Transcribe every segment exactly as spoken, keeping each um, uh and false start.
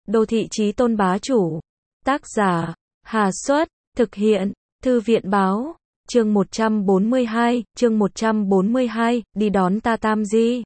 Đô thị chí tôn bá chủ. Tác giả, Hà Xuất, thực hiện, Thư viện báo, chương một trăm bốn mươi hai, chương một trăm bốn mươi hai, đi đón ta Tam Di.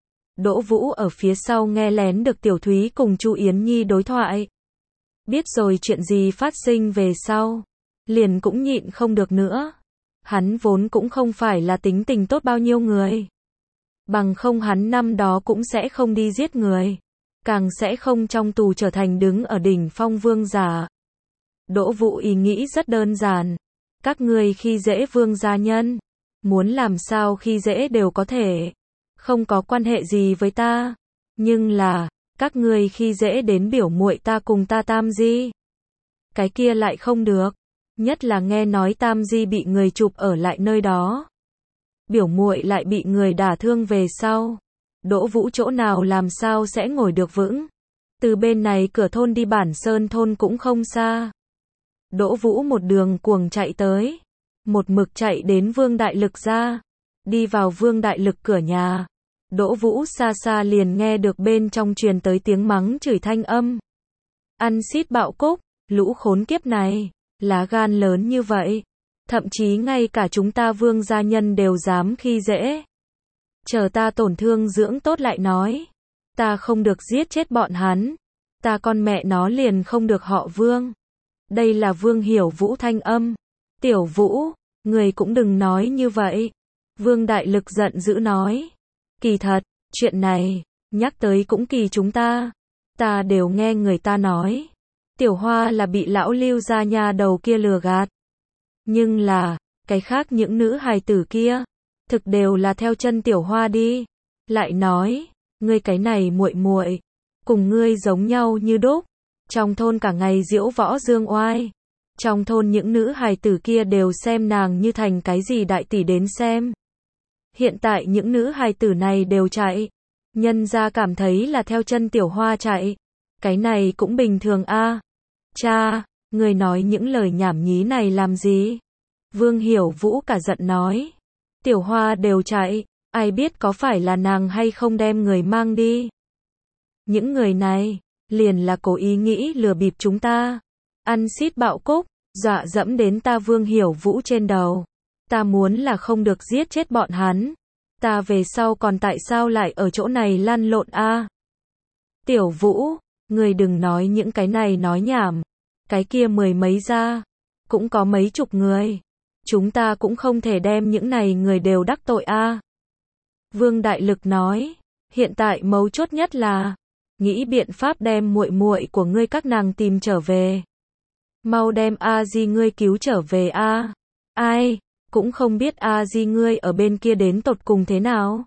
Đỗ Vũ ở phía sau nghe lén được Tiểu Thúy cùng Chu Yến Nhi đối thoại. Biết rồi chuyện gì phát sinh về sau, liền cũng nhịn không được nữa. Hắn vốn cũng không phải là tính tình tốt bao nhiêu người. Bằng không hắn năm đó cũng sẽ không đi giết người. Càng sẽ không trong tù trở thành đứng ở đỉnh phong vương giả. Đỗ Vũ ý nghĩ rất đơn giản. Các ngươi khi dễ vương gia nhân. Muốn làm sao khi dễ đều có thể. Không có quan hệ gì với ta. Nhưng là, các ngươi khi dễ đến biểu muội ta cùng ta Tam Di. Cái kia lại không được. Nhất là nghe nói Tam Di bị người chụp ở lại nơi đó. Biểu muội lại bị người đả thương về sau. Đỗ Vũ chỗ nào làm sao sẽ ngồi được vững. Từ bên này cửa thôn đi Bản Sơn thôn cũng không xa. Đỗ Vũ một đường cuồng chạy tới. Một mực chạy đến Vương Đại Lực ra. Đi vào Vương Đại Lực cửa nhà. Đỗ Vũ xa xa liền nghe được bên trong truyền tới tiếng mắng chửi thanh âm. Ăn xít bạo cúc, lũ khốn kiếp này, lá gan lớn như vậy. Thậm chí ngay cả chúng ta Vương gia nhân đều dám khi dễ. Chờ ta tổn thương dưỡng tốt lại nói. Ta không được giết chết bọn hắn. Ta con mẹ nó liền không được họ Vương. Đây là Vương Hiểu Vũ thanh âm. Tiểu Vũ, người cũng đừng nói như vậy. Vương Đại Lực giận dữ nói. Kỳ thật, chuyện này, nhắc tới cũng kỳ chúng ta. Ta đều nghe người ta nói. Tiểu Hoa là bị lão Lưu gia nhà đầu kia lừa gạt. Nhưng là, cái khác những nữ hài tử kia, thực đều là theo chân Tiểu Hoa đi. Lại nói, ngươi cái này muội muội, cùng ngươi giống nhau như đúc. Trong thôn cả ngày diễu võ dương oai. Trong thôn những nữ hài tử kia đều xem nàng như thành cái gì đại tỷ đến xem. Hiện tại những nữ hài tử này đều chạy. Nhân gia cảm thấy là theo chân Tiểu Hoa chạy. Cái này cũng bình thường a. Cha, người nói những lời nhảm nhí này làm gì? Vương Hiểu Vũ cả giận nói. Tiểu Hoa đều chạy, ai biết có phải là nàng hay không đem người mang đi. Những người này, liền là cố ý nghĩ lừa bịp chúng ta. Ăn xít bạo cúc, dọa dẫm đến ta Vương Hiểu Vũ trên đầu. Ta muốn là không được giết chết bọn hắn. Ta về sau còn tại sao lại ở chỗ này lăn lộn a? Tiểu Vũ, người đừng nói những cái này nói nhảm. Cái kia mười mấy ra, cũng có mấy chục người. Chúng ta cũng không thể đem những này người đều đắc tội a. Vương Đại Lực nói, hiện tại mấu chốt nhất là nghĩ biện pháp đem muội muội của ngươi các nàng tìm trở về. Mau đem A Di ngươi cứu trở về a. Ai, cũng không biết A Di ngươi ở bên kia đến tột cùng thế nào.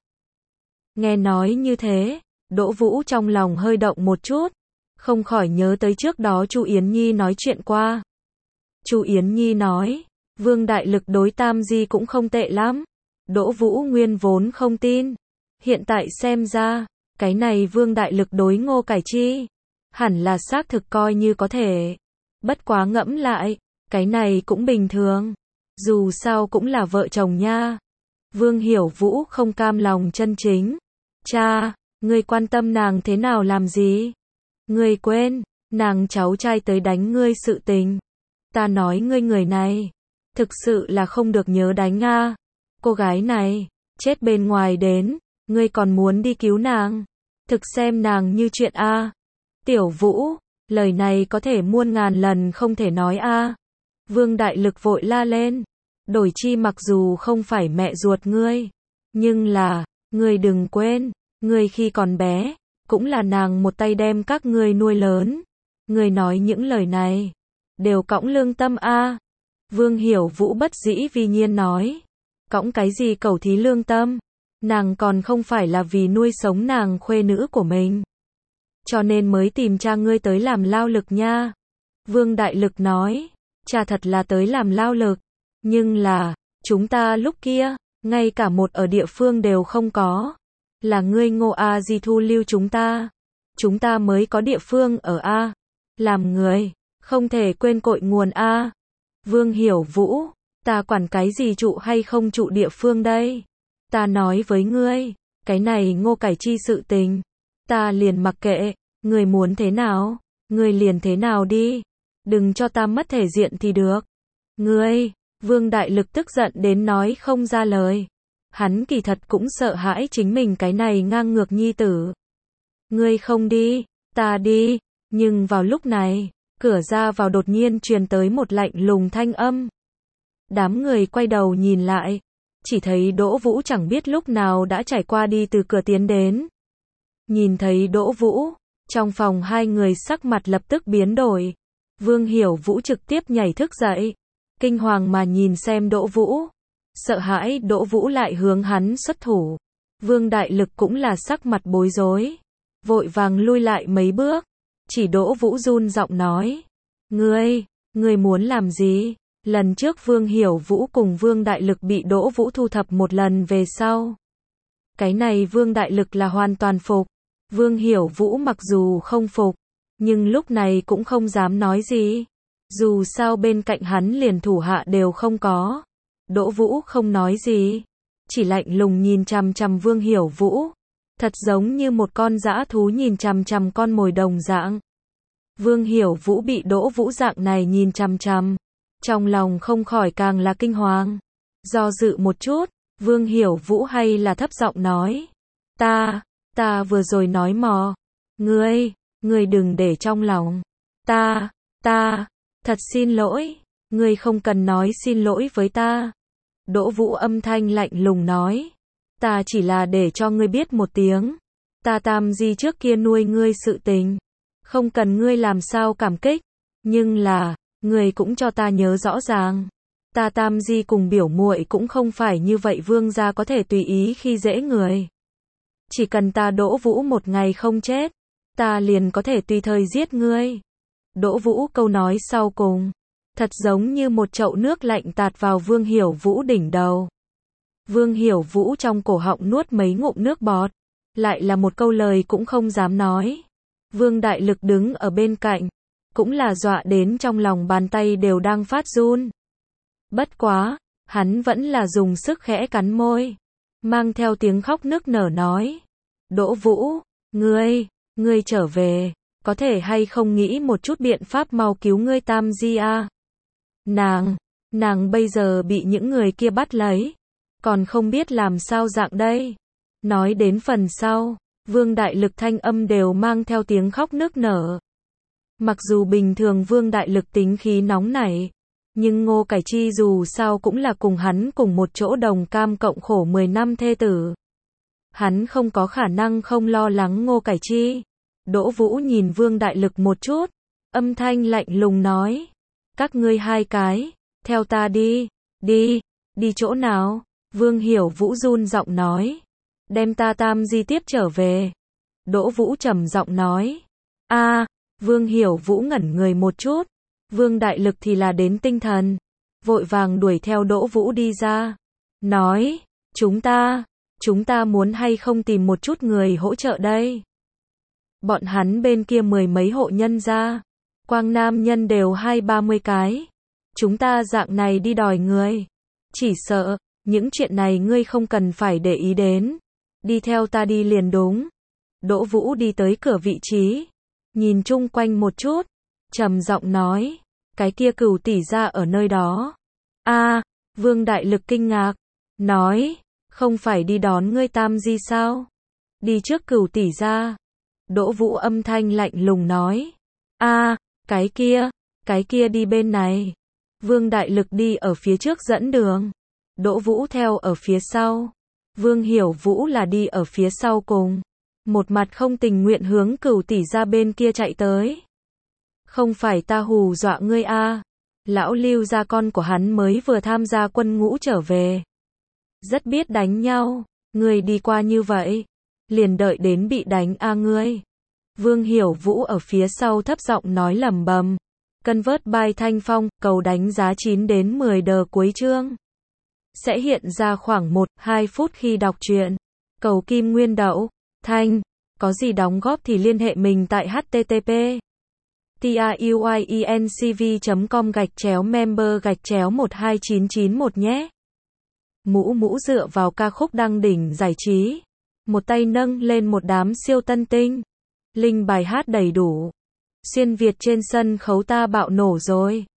Nghe nói như thế, Đỗ Vũ trong lòng hơi động một chút, không khỏi nhớ tới trước đó Chu Yến Nhi nói chuyện qua. Chu Yến Nhi nói, Vương Đại Lực đối Tam Di cũng không tệ lắm. Đỗ Vũ nguyên vốn không tin. Hiện tại xem ra, cái này Vương Đại Lực đối Ngô Cải Chi, hẳn là xác thực coi như có thể. Bất quá ngẫm lại, cái này cũng bình thường. Dù sao cũng là vợ chồng nha. Vương Hiểu Vũ không cam lòng chân chính. Cha, ngươi quan tâm nàng thế nào làm gì? Ngươi quên, nàng cháu trai tới đánh ngươi sự tình. Ta nói ngươi người này, thực sự là không được nhớ đánh a. Cô gái này, chết bên ngoài đến, ngươi còn muốn đi cứu nàng. Thực xem nàng như chuyện a. Tiểu Vũ, lời này có thể muôn ngàn lần không thể nói a. Vương Đại Lực vội la lên. Đổi chi mặc dù không phải mẹ ruột ngươi. Nhưng là, ngươi đừng quên, ngươi khi còn bé, cũng là nàng một tay đem các ngươi nuôi lớn. Ngươi nói những lời này, đều cõng lương tâm a. Vương Hiểu Vũ bất dĩ vi nhiên nói. Cõng cái gì cẩu thí lương tâm? Nàng còn không phải là vì nuôi sống nàng khuê nữ của mình. Cho nên mới tìm cha ngươi tới làm lao lực nha. Vương Đại Lực nói, cha thật là tới làm lao lực. Nhưng là, chúng ta lúc kia, ngay cả một ở địa phương đều không có. Là ngươi Ngô A Di thu lưu chúng ta. Chúng ta mới có địa phương ở A. Làm người, không thể quên cội nguồn A. Vương Hiểu Vũ, ta quản cái gì trụ hay không trụ địa phương đây? Ta nói với ngươi, cái này Ngô Cải Chi sự tình. Ta liền mặc kệ, ngươi muốn thế nào? Ngươi liền thế nào đi. Đừng cho ta mất thể diện thì được. Ngươi, Vương Đại Lực tức giận đến nói không ra lời. Hắn kỳ thật cũng sợ hãi chính mình cái này ngang ngược nhi tử. Ngươi không đi, ta đi. Nhưng vào lúc này, cửa ra vào đột nhiên truyền tới một lạnh lùng thanh âm. Đám người quay đầu nhìn lại, chỉ thấy Đỗ Vũ chẳng biết lúc nào đã trải qua đi từ cửa tiến đến. Nhìn thấy Đỗ Vũ, trong phòng hai người sắc mặt lập tức biến đổi. Vương Hiểu Vũ trực tiếp nhảy thức dậy, kinh hoàng mà nhìn xem Đỗ Vũ, sợ hãi Đỗ Vũ lại hướng hắn xuất thủ. Vương Đại Lực cũng là sắc mặt bối rối, vội vàng lui lại mấy bước, chỉ Đỗ Vũ run giọng nói: "Ngươi, ngươi muốn làm gì?" Lần trước Vương Hiểu Vũ cùng Vương Đại Lực bị Đỗ Vũ thu thập một lần về sau. Cái này Vương Đại Lực là hoàn toàn phục. Vương Hiểu Vũ mặc dù không phục, nhưng lúc này cũng không dám nói gì. Dù sao bên cạnh hắn liền thủ hạ đều không có. Đỗ Vũ không nói gì, chỉ lạnh lùng nhìn chằm chằm Vương Hiểu Vũ, thật giống như một con dã thú nhìn chằm chằm con mồi đồng dạng. Vương Hiểu Vũ bị Đỗ Vũ dạng này nhìn chằm chằm, trong lòng không khỏi càng là kinh hoàng. Do dự một chút, Vương Hiểu Vũ hay là thấp giọng nói: "Ta, ta vừa rồi nói mò. Ngươi, ngươi đừng để trong lòng. Ta, ta, thật xin lỗi, ngươi không cần nói xin lỗi với ta." Đỗ Vũ âm thanh lạnh lùng nói: "Ta chỉ là để cho ngươi biết một tiếng. Ta Tam Di trước kia nuôi ngươi sự tình, không cần ngươi làm sao cảm kích. Nhưng là, ngươi cũng cho ta nhớ rõ ràng. Ta Tam Di cùng biểu muội cũng không phải như vậy vương gia có thể tùy ý khi dễ người. Chỉ cần ta Đỗ Vũ một ngày không chết, ta liền có thể tùy thời giết ngươi." Đỗ Vũ câu nói sau cùng, thật giống như một chậu nước lạnh tạt vào Vương Hiểu Vũ đỉnh đầu. Vương Hiểu Vũ trong cổ họng nuốt mấy ngụm nước bọt, lại là một câu lời cũng không dám nói. Vương Đại Lực đứng ở bên cạnh, cũng là dọa đến trong lòng bàn tay đều đang phát run. Bất quá, hắn vẫn là dùng sức khẽ cắn môi, mang theo tiếng khóc nức nở nói: "Đỗ Vũ, ngươi, ngươi trở về, có thể hay không nghĩ một chút biện pháp mau cứu ngươi Tam Di a? Nàng, nàng bây giờ bị những người kia bắt lấy, còn không biết làm sao dạng đây." Nói đến phần sau, Vương Đại Lực thanh âm đều mang theo tiếng khóc nức nở. Mặc dù bình thường Vương Đại Lực tính khí nóng nảy, nhưng Ngô Cải Chi dù sao cũng là cùng hắn cùng một chỗ đồng cam cộng khổ mười năm thê tử. Hắn không có khả năng không lo lắng Ngô Cải Chi. Đỗ Vũ nhìn Vương Đại Lực một chút, âm thanh lạnh lùng nói: "Các ngươi hai cái, theo ta đi." "Đi, đi chỗ nào?" Vương Hiểu Vũ run giọng nói. "Đem ta Tam Di tiếp trở về." Đỗ Vũ trầm giọng nói. "A." Vương Hiểu Vũ ngẩn người một chút, Vương Đại Lực thì là đến tinh thần, vội vàng đuổi theo Đỗ Vũ đi ra, nói: "Chúng ta, chúng ta muốn hay không tìm một chút người hỗ trợ đây? Bọn hắn bên kia mười mấy hộ nhân gia, quang nam nhân đều hai ba mươi cái. Chúng ta dạng này đi đòi người, chỉ sợ, những chuyện này ngươi không cần phải để ý đến. Đi theo ta đi liền đúng." Đỗ Vũ đi tới cửa vị trí, nhìn chung quanh một chút, trầm giọng nói: "Cái kia Cửu tỷ gia ở nơi đó." "A." Vương Đại Lực kinh ngạc, nói: "Không phải đi đón ngươi Tam Di sao? Đi trước Cửu tỷ gia." Đỗ Vũ âm thanh lạnh lùng nói: "A, cái kia, cái kia đi bên này." Vương Đại Lực đi ở phía trước dẫn đường, Đỗ Vũ theo ở phía sau. Vương Hiểu Vũ là đi ở phía sau cùng, một mặt không tình nguyện hướng Cửu tỷ gia bên kia chạy tới. "Không phải ta hù dọa ngươi a, lão Lưu gia con của hắn mới vừa tham gia quân ngũ trở về, rất biết đánh nhau, ngươi đi qua như vậy, liền đợi đến bị đánh a ngươi." Vương Hiểu Vũ ở phía sau thấp giọng nói lẩm bẩm. Cân vớt bài thanh phong, cầu đánh giá chín đến mười đờ cuối chương. Sẽ hiện ra khoảng một đến hai phút khi đọc truyện. Cầu kim nguyên đậu, thanh, có gì đóng góp thì liên hệ mình tại http truyencv chấm com gạch chéo member gạch chéo một hai chín chín một nhé. Mũ mũ dựa vào ca khúc đăng đỉnh giải trí, một tay nâng lên một đám siêu tân tinh, link bài hát đầy đủ. Xuyên Việt trên sân khấu ta bạo nổ rồi.